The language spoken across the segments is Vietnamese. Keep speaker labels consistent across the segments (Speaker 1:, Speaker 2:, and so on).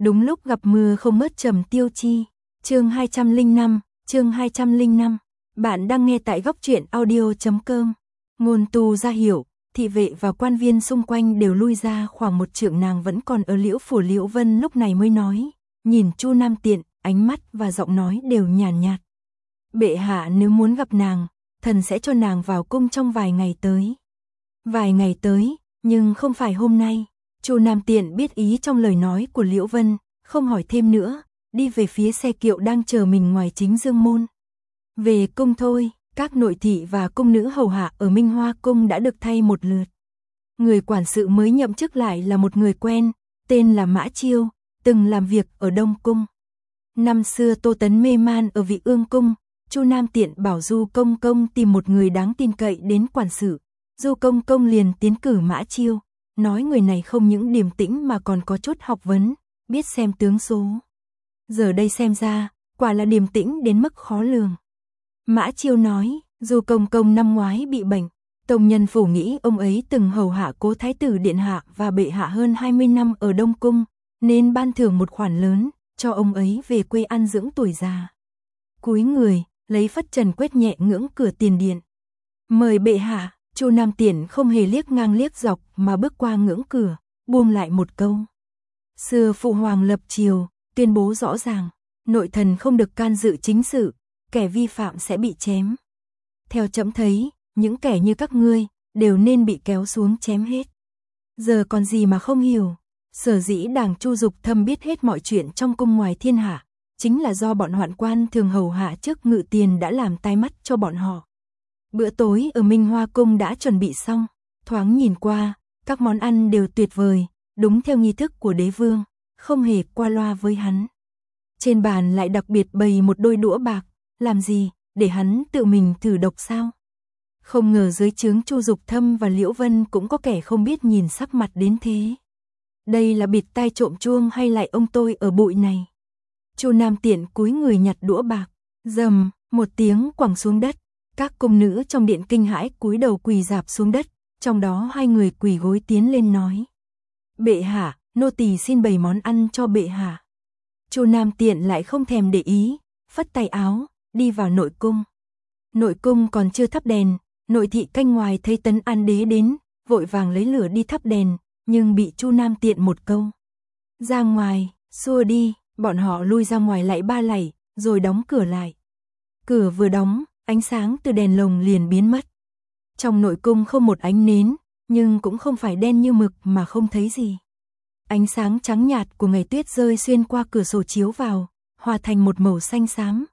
Speaker 1: Đúng lúc gặp mưa không mất Trầm Tiêu Chi. Chương 205. Bạn đang nghe tại góc truyện audio.com. Ngôn tu ra hiểu, thị vệ và quan viên xung quanh đều lui ra khoảng một trượng, nàng vẫn còn ở Liễu phủ. Liễu Vân lúc này mới nói, nhìn Chu Nam Tiện, ánh mắt và giọng nói đều nhàn nhạt. Bệ hạ nếu muốn gặp nàng, thần sẽ cho nàng vào cung trong vài ngày tới. Vài ngày tới, nhưng không phải hôm nay. Chu Nam Tiện biết ý trong lời nói của Liễu Vân, không hỏi thêm nữa, đi về phía xe kiệu đang chờ mình ngoài chính dương môn. Về cung thôi, các nội thị và cung nữ hầu hạ ở Minh Hoa cung đã được thay một lượt. Người quản sự mới nhậm chức lại là một người quen, tên là Mã Chiêu, từng làm việc ở Đông cung. Năm xưa Tô Tấn mê man ở Vị Ương cung, Chu Nam Tiện bảo Du công công tìm một người đáng tin cậy đến quản sự. Du công công liền tiến cử Mã Chiêu, nói người này không những điềm tĩnh mà còn có chút học vấn, biết xem tướng số. Giờ đây xem ra, quả là điềm tĩnh đến mức khó lường. Mã Chiêu nói, Du công công năm ngoái bị bệnh, Tông Nhân Phủ nghĩ ông ấy từng hầu hạ Cố Thái tử điện hạ và bệ hạ hơn 20 năm ở Đông cung, nên ban thưởng một khoản lớn cho ông ấy về quê an dưỡng tuổi già. Cúi người, lấy phất trần quét nhẹ ngưỡng cửa tiền điện. Mời bệ hạ. Chu Nam Tiện không hề liếc ngang liếc dọc mà bước qua ngưỡng cửa, buông lại một câu. Xưa phụ hoàng lập triều, tuyên bố rõ ràng, nội thần không được can dự chính sự, kẻ vi phạm sẽ bị chém. Theo trẫm thấy, những kẻ như các ngươi đều nên bị kéo xuống chém hết. Giờ còn gì mà không hiểu, sở dĩ đảng Chu Dục Thâm biết hết mọi chuyện trong cung ngoài thiên hạ, chính là do bọn hoạn quan thường hầu hạ trước ngự tiền đã làm tai mắt cho bọn họ. Bữa tối ở Minh Hoa cung đã chuẩn bị xong, thoáng nhìn qua, các món ăn đều tuyệt vời, đúng theo nghi thức của đế vương, không hề qua loa với hắn. Trên bàn lại đặc biệt bày một đôi đũa bạc, làm gì, để hắn tự mình thử độc sao? Không ngờ dưới trướng Chu Dục Thâm và Liễu Vân cũng có kẻ không biết nhìn sắc mặt đến thế. Đây là bịt tai trộm chuông hay lại ông tôi ở bụi này? Chu Nam Tiện cúi người nhặt đũa bạc, rầm, một tiếng quẳng xuống đất. Các cung nữ trong điện kinh hãi cúi đầu quỳ rạp xuống đất, trong đó hai người quỳ gối tiến lên nói. Bệ hạ, nô tỳ xin bày món ăn cho bệ hạ. Chu Nam Tiện lại không thèm để ý, phất tay áo, đi vào nội cung. Nội cung còn chưa thắp đèn, nội thị canh ngoài thấy Tấn An đế đến, vội vàng lấy lửa đi thắp đèn, nhưng bị Chu Nam Tiện một câu. Ra ngoài, xua đi, bọn họ lui ra ngoài lại ba lạy, rồi đóng cửa lại. Cửa vừa đóng, ánh sáng từ đèn lồng liền biến mất. Trong nội cung không một ánh nến, nhưng cũng không phải đen như mực mà không thấy gì. Ánh sáng trắng nhạt của ngày tuyết rơi xuyên qua cửa sổ chiếu vào, hòa thành một màu xanh xám,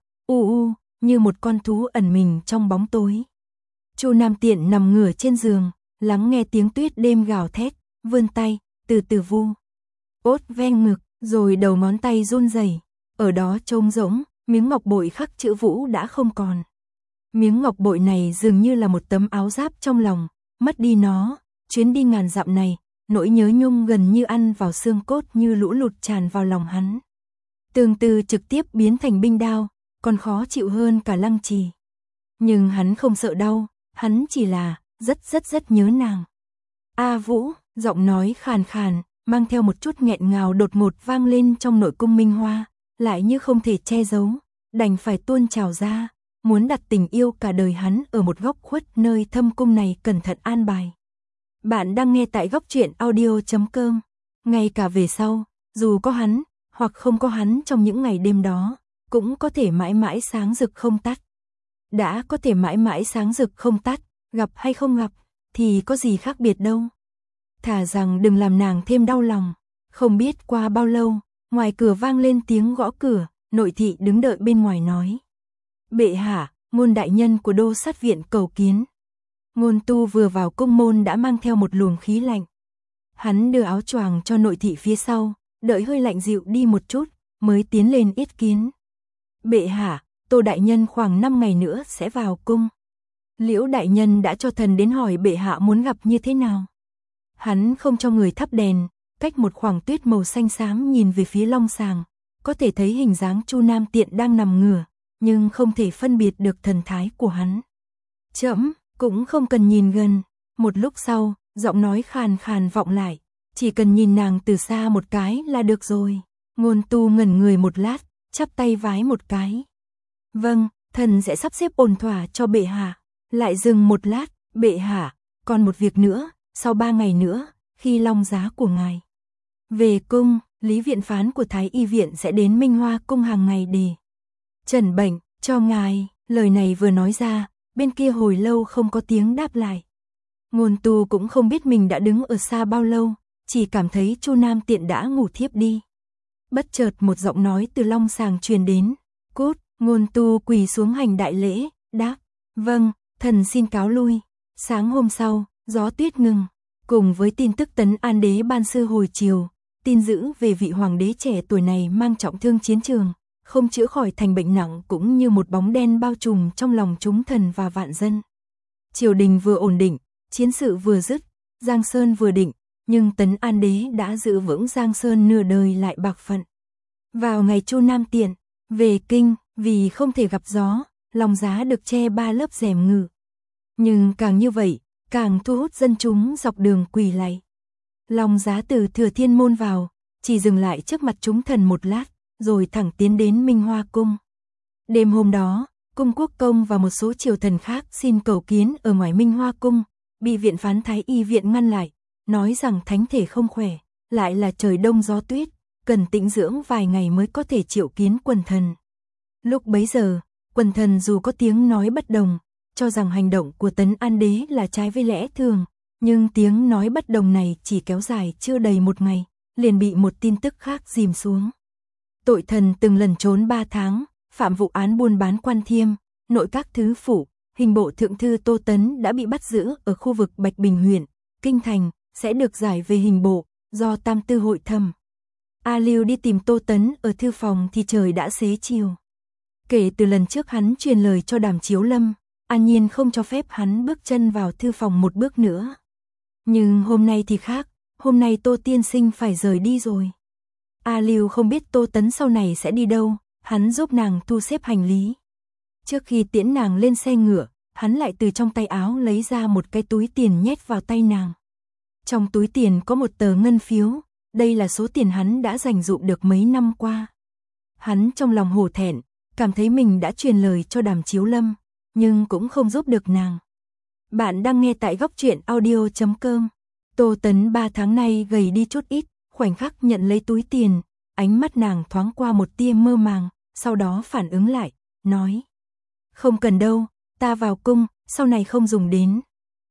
Speaker 1: như một con thú ẩn mình trong bóng tối. Chu Nam Tiện nằm ngửa trên giường, lắng nghe tiếng tuyết đêm gào thét, vươn tay, từ từ vu ốt ven ngực, rồi đầu ngón tay run rẩy, ở đó trống rỗng, miếng ngọc bội khắc chữ Vũ đã không còn. Miếng ngọc bội này dường như là một tấm áo giáp trong lòng, mất đi nó, chuyến đi ngàn dặm này, nỗi nhớ nhung gần như ăn vào xương cốt như lũ lụt tràn vào lòng hắn. Tương tư trực tiếp biến thành binh đao, còn khó chịu hơn cả Lăng Trì. Nhưng hắn không sợ đau, hắn chỉ là rất nhớ nàng. A Vũ, giọng nói khàn khàn, mang theo một chút nghẹn ngào đột ngột vang lên trong nội cung Minh Hoa, lại như không thể che giấu, đành phải tuôn trào ra. Muốn đặt tình yêu cả đời hắn ở một góc khuất nơi thâm cung này cẩn thận an bài. Bạn đang nghe tại góc truyện audio.com. Ngay cả về sau, dù có hắn, hoặc không có hắn trong những ngày đêm đó, cũng có thể mãi mãi sáng rực không tắt. Đã có thể mãi mãi sáng rực không tắt, gặp hay không gặp, thì có gì khác biệt đâu. Thà rằng đừng làm nàng thêm đau lòng. Không biết qua bao lâu, ngoài cửa vang lên tiếng gõ cửa, nội thị đứng đợi bên ngoài nói. Bệ hạ, Ngôn đại nhân của Đô sát viện cầu kiến. Ngôn tu vừa vào cung môn đã mang theo một luồng khí lạnh. Hắn đưa áo choàng cho nội thị phía sau, đợi hơi lạnh dịu đi một chút, mới tiến lên yết kiến. Bệ hạ, Tô đại nhân khoảng 5 ngày nữa sẽ vào cung. Liễu đại nhân đã cho thần đến hỏi bệ hạ muốn gặp như thế nào. Hắn không cho người thắp đèn, cách một khoảng tuyết màu xanh xám nhìn về phía long sàng, có thể thấy hình dáng Chu Nam Tiện đang nằm ngửa, nhưng không thể phân biệt được thần thái của hắn. Trẫm cũng không cần nhìn gần. Một lúc sau, giọng nói khàn khàn vọng lại, chỉ cần nhìn nàng từ xa một cái là được rồi. Ngôn Tu ngẩn người một lát, chắp tay vái một cái. Vâng, thần sẽ sắp xếp ổn thỏa cho bệ hạ. Lại dừng một lát, bệ hạ, còn một việc nữa, sau 3 ngày nữa, khi long giá của ngài về cung, Lý viện phán của Thái Y viện sẽ đến Minh Hoa cung hàng ngày để trần bệnh cho ngài. Lời này vừa nói ra, bên kia hồi lâu không có tiếng đáp lại. Ngôn Tu cũng không biết mình đã đứng ở xa bao lâu, chỉ cảm thấy Chu Nam Tiện đã ngủ thiếp đi. Bất chợt một giọng nói từ long sàng truyền đến. Cút. Ngôn Tu quỳ xuống hành đại lễ, đáp. Vâng, thần xin cáo lui. Sáng hôm sau, gió tuyết ngừng. Cùng với tin tức Tấn An Đế ban sư hồi chiều, tin dữ về vị hoàng đế trẻ tuổi này mang trọng thương chiến trường, không chữa khỏi thành bệnh nặng cũng như một bóng đen bao trùm trong lòng chúng thần và vạn dân. Triều đình vừa ổn định, chiến sự vừa dứt, Giang Sơn vừa định, nhưng Tấn An Đế đã giữ vững Giang Sơn nửa đời lại bạc phận. Vào ngày Chu Nam Tiện về kinh, vì không thể gặp gió, lòng giá được che 3 lớp rèm ngự. Nhưng càng như vậy, càng thu hút dân chúng dọc đường quỳ lạy. Lòng giá từ Thừa Thiên môn vào, chỉ dừng lại trước mặt chúng thần một lát, rồi thẳng tiến đến Minh Hoa cung. Đêm hôm đó, Cung Quốc Công và một số triều thần khác xin cầu kiến ở ngoài Minh Hoa cung, bị viện phán Thái Y viện ngăn lại, nói rằng thánh thể không khỏe, lại là trời đông gió tuyết, cần tĩnh dưỡng vài ngày mới có thể triệu kiến quần thần. Lúc bấy giờ, quần thần dù có tiếng nói bất đồng, cho rằng hành động của Tấn An Đế là trái với lẽ thường, nhưng tiếng nói bất đồng này chỉ kéo dài chưa đầy một ngày, liền bị một tin tức khác dìm xuống. Tội thần từng lẩn trốn 3 tháng, phạm vụ án buôn bán quan thiêm, nội các thứ phủ, hình bộ thượng thư Tô Tấn đã bị bắt giữ ở khu vực Bạch Bình huyện, Kinh Thành, sẽ được giải về hình bộ, do Tam Tư hội thẩm. A Lưu đi tìm Tô Tấn ở thư phòng thì trời đã xế chiều. Kể từ lần trước hắn truyền lời cho Đàm Chiếu Lâm, An Nhiên không cho phép hắn bước chân vào thư phòng một bước nữa. Nhưng hôm nay thì khác, hôm nay Tô tiên sinh phải rời đi rồi. A Lưu không biết Tô Tấn sau này sẽ đi đâu, hắn giúp nàng thu xếp hành lý. Trước khi tiễn nàng lên xe ngựa, hắn lại từ trong tay áo lấy ra một cái túi tiền nhét vào tay nàng. Trong túi tiền có một tờ ngân phiếu, đây là số tiền hắn đã dành dụm được mấy năm qua. Hắn trong lòng hổ thẹn, cảm thấy mình đã truyền lời cho Đàm Chiếu Lâm, nhưng cũng không giúp được nàng. Bạn đang nghe tại góc truyện audio.com. Tô Tấn 3 tháng nay gầy đi chút ít, khoảnh khắc nhận lấy túi tiền, ánh mắt nàng thoáng qua một tia mơ màng, sau đó phản ứng lại, nói. Không cần đâu, ta vào cung, sau này không dùng đến.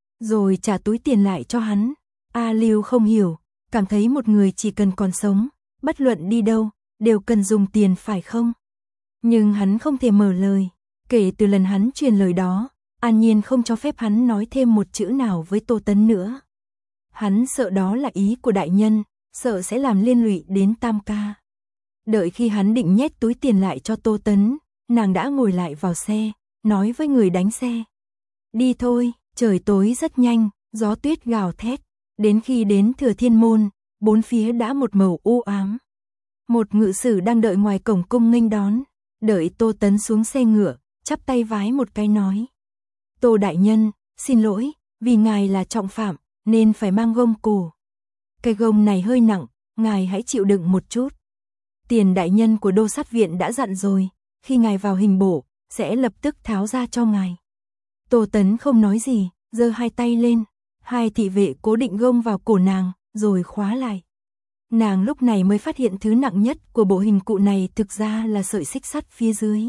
Speaker 1: Rồi trả túi tiền lại cho hắn. A Lưu không hiểu, cảm thấy một người chỉ cần còn sống, bất luận đi đâu, đều cần dùng tiền phải không? Nhưng hắn không thể mở lời. Kể từ lần hắn truyền lời đó, An Nhiên không cho phép hắn nói thêm một chữ nào với Tô Tấn nữa. Hắn sợ đó là ý của đại nhân, sợ sẽ làm liên lụy đến Tam ca. Đợi khi hắn định nhét túi tiền lại cho Tô Tấn, nàng đã ngồi lại vào xe, nói với người đánh xe. Đi thôi, trời tối rất nhanh, gió tuyết gào thét. Đến khi đến Thừa Thiên môn, bốn phía đã một màu u ám. Một ngự sử đang đợi ngoài cổng cung nghênh đón, đợi Tô Tấn xuống xe ngựa, chắp tay vái một cái nói. Tô đại nhân, xin lỗi, vì ngài là trọng phạm, nên phải mang gông cổ. Cái gông này hơi nặng, ngài hãy chịu đựng một chút. Tiền đại nhân của Đô Sát viện đã dặn rồi, khi ngài vào hình bộ, sẽ lập tức tháo ra cho ngài. Tô Tấn không nói gì, giơ hai tay lên, hai thị vệ cố định gông vào cổ nàng, rồi khóa lại. Nàng lúc này mới phát hiện thứ nặng nhất của bộ hình cụ này thực ra là sợi xích sắt phía dưới.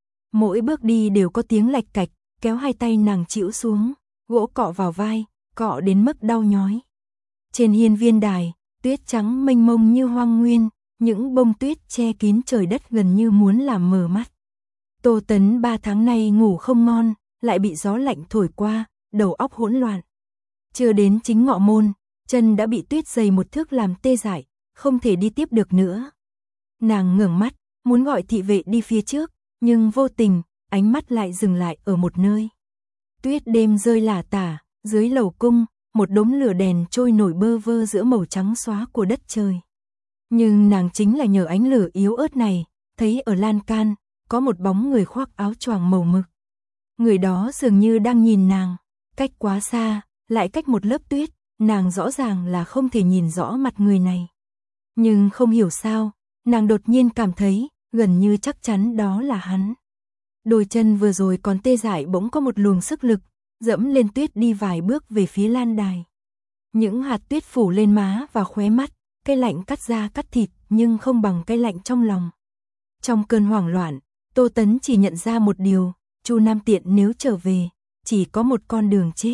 Speaker 1: Mỗi bước đi đều có tiếng lạch cạch, kéo hai tay nàng chịu xuống, gỗ cọ vào vai, cọ đến mức đau nhói. Trên hiên viên đài, tuyết trắng mênh mông như hoang nguyên, những bông tuyết che kín trời đất gần như muốn làm mờ mắt. Tô Tấn 3 tháng nay ngủ không ngon, lại bị gió lạnh thổi qua, đầu óc hỗn loạn. Chưa đến chính ngọ môn, chân đã bị tuyết dày một thước làm tê dại, không thể đi tiếp được nữa. Nàng ngẩng mắt, muốn gọi thị vệ đi phía trước, nhưng vô tình, ánh mắt lại dừng lại ở một nơi. Tuyết đêm rơi lả tả, dưới lầu cung, một đống lửa đèn trôi nổi bơ vơ giữa màu trắng xóa của đất trời. Nhưng nàng chính là nhờ ánh lửa yếu ớt này, thấy ở lan can, có một bóng người khoác áo choàng màu mực. Người đó dường như đang nhìn nàng, cách quá xa, lại cách một lớp tuyết, nàng rõ ràng là không thể nhìn rõ mặt người này. Nhưng không hiểu sao, nàng đột nhiên cảm thấy, gần như chắc chắn đó là hắn. Đôi chân vừa rồi còn tê dại bỗng có một luồng sức lực, dẫm lên tuyết đi vài bước về phía lan đài. Những hạt tuyết phủ lên má và khóe mắt, cái lạnh cắt da cắt thịt nhưng không bằng cái lạnh trong lòng. Trong cơn hoảng loạn, Tô Tấn chỉ nhận ra một điều, Chu Nam Tiện nếu trở về, chỉ có một con đường chết.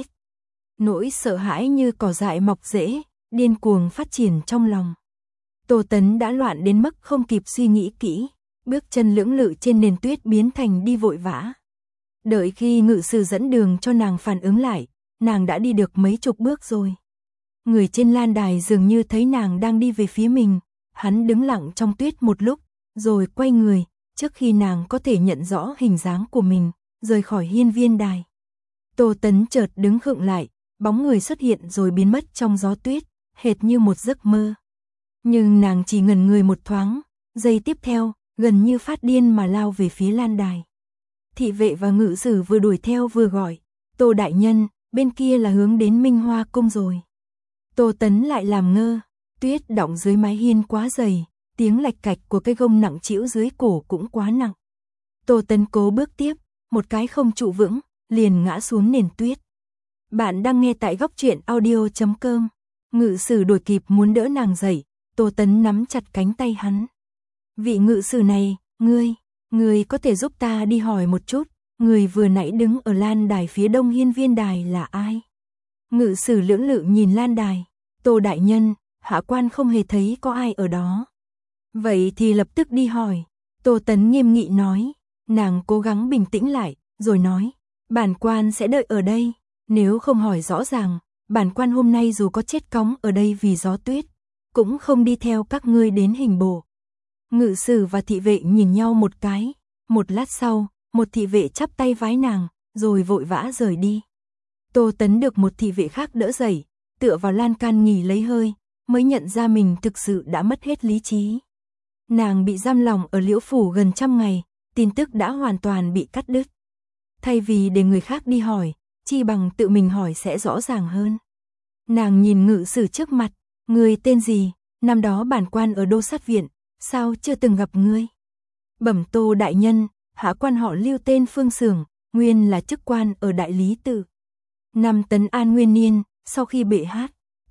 Speaker 1: Nỗi sợ hãi như cỏ dại mọc rễ, điên cuồng phát triển trong lòng. Tô Tấn đã loạn đến mức không kịp suy nghĩ kỹ, bước chân lưỡng lự trên nền tuyết biến thành đi vội vã. Đợi khi ngự sử dẫn đường cho nàng phản ứng lại, nàng đã đi được mấy chục bước rồi. Người trên lan đài dường như thấy nàng đang đi về phía mình, hắn đứng lặng trong tuyết một lúc, rồi quay người, trước khi nàng có thể nhận rõ hình dáng của mình, rời khỏi hiên viên đài. Tô Tấn chợt đứng khựng lại, bóng người xuất hiện rồi biến mất trong gió tuyết, hệt như một giấc mơ. Nhưng nàng chỉ ngẩn người một thoáng, giây tiếp theo, gần như phát điên mà lao về phía lan đài. Thị vệ và ngự sử vừa đuổi theo vừa gọi, Tô đại nhân, bên kia là hướng đến Minh Hoa cung rồi. Tô Tấn lại làm ngơ, tuyết đọng dưới mái hiên quá dày, tiếng lạch cạch của cái gông nặng trĩu dưới cổ cũng quá nặng. Tô Tấn cố bước tiếp, một cái không trụ vững, liền ngã xuống nền tuyết. Bạn đang nghe tại góc truyện audio.com. Ngự sử đuổi kịp muốn đỡ nàng dậy, Tô Tấn nắm chặt cánh tay hắn. Vị ngự sử này, ngươi có thể giúp ta đi hỏi một chút, người vừa nãy đứng ở lan đài phía đông hiên viên đài là ai? Ngự sử lưỡng lự nhìn lan đài, Tô đại nhân, hạ quan không hề thấy có ai ở đó. Vậy thì lập tức đi hỏi, Tô Tấn nghiêm nghị nói, nàng cố gắng bình tĩnh lại, rồi nói, bản quan sẽ đợi ở đây, nếu không hỏi rõ ràng, bản quan hôm nay dù có chết cóng ở đây vì gió tuyết, cũng không đi theo các ngươi đến hình bộ. Ngự sử và thị vệ nhìn nhau một cái, một lát sau, một thị vệ chắp tay vái nàng, rồi vội vã rời đi. Tô Tấn được một thị vệ khác đỡ dậy, tựa vào lan can nghỉ lấy hơi, mới nhận ra mình thực sự đã mất hết lý trí. Nàng bị giam lòng ở Liễu phủ gần 100 ngày, tin tức đã hoàn toàn bị cắt đứt. Thay vì để người khác đi hỏi, chi bằng tự mình hỏi sẽ rõ ràng hơn. Nàng nhìn ngự sử trước mặt, người tên gì, năm đó bản quan ở Đô Sát Viện, sao chưa từng gặp ngươi? Bẩm Tô đại nhân, hạ quan họ Lưu tên Phương Sưởng, nguyên là chức quan ở Đại Lý Tự. Năm Tấn An Nguyên Niên, sau khi bệ hát,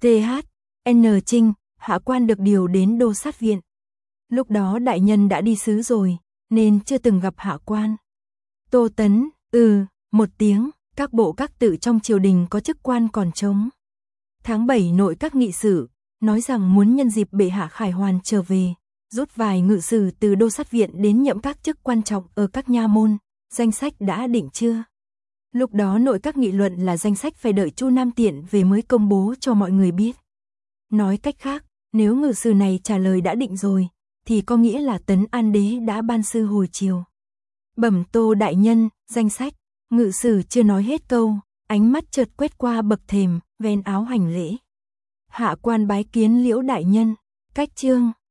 Speaker 1: N Trinh, hạ quan được điều đến Đô Sát Viện. Lúc đó đại nhân đã đi sứ rồi, nên chưa từng gặp hạ quan. Tô Tấn, một tiếng, các bộ các tự trong triều đình có chức quan còn trống. Tháng 7 nội các nghị sự, nói rằng muốn nhân dịp bệ hạ khải hoàn trở về, rút vài ngự sử từ Đô Sát Viện đến nhậm các chức quan trọng ở các nha môn, danh sách đã định chưa? Lúc đó nội các nghị luận là danh sách phải đợi Chu Nam Tiện về mới công bố cho mọi người biết. Nói cách khác, nếu ngự sử này trả lời đã định rồi, thì có nghĩa là Tấn An Đế đã ban sư hồi chiều. Bẩm Tô đại nhân, danh sách, ngự sử chưa nói hết câu, ánh mắt chợt quét qua bậc thềm, ven áo hành lễ. Hạ quan bái kiến Liễu đại nhân, cách chương.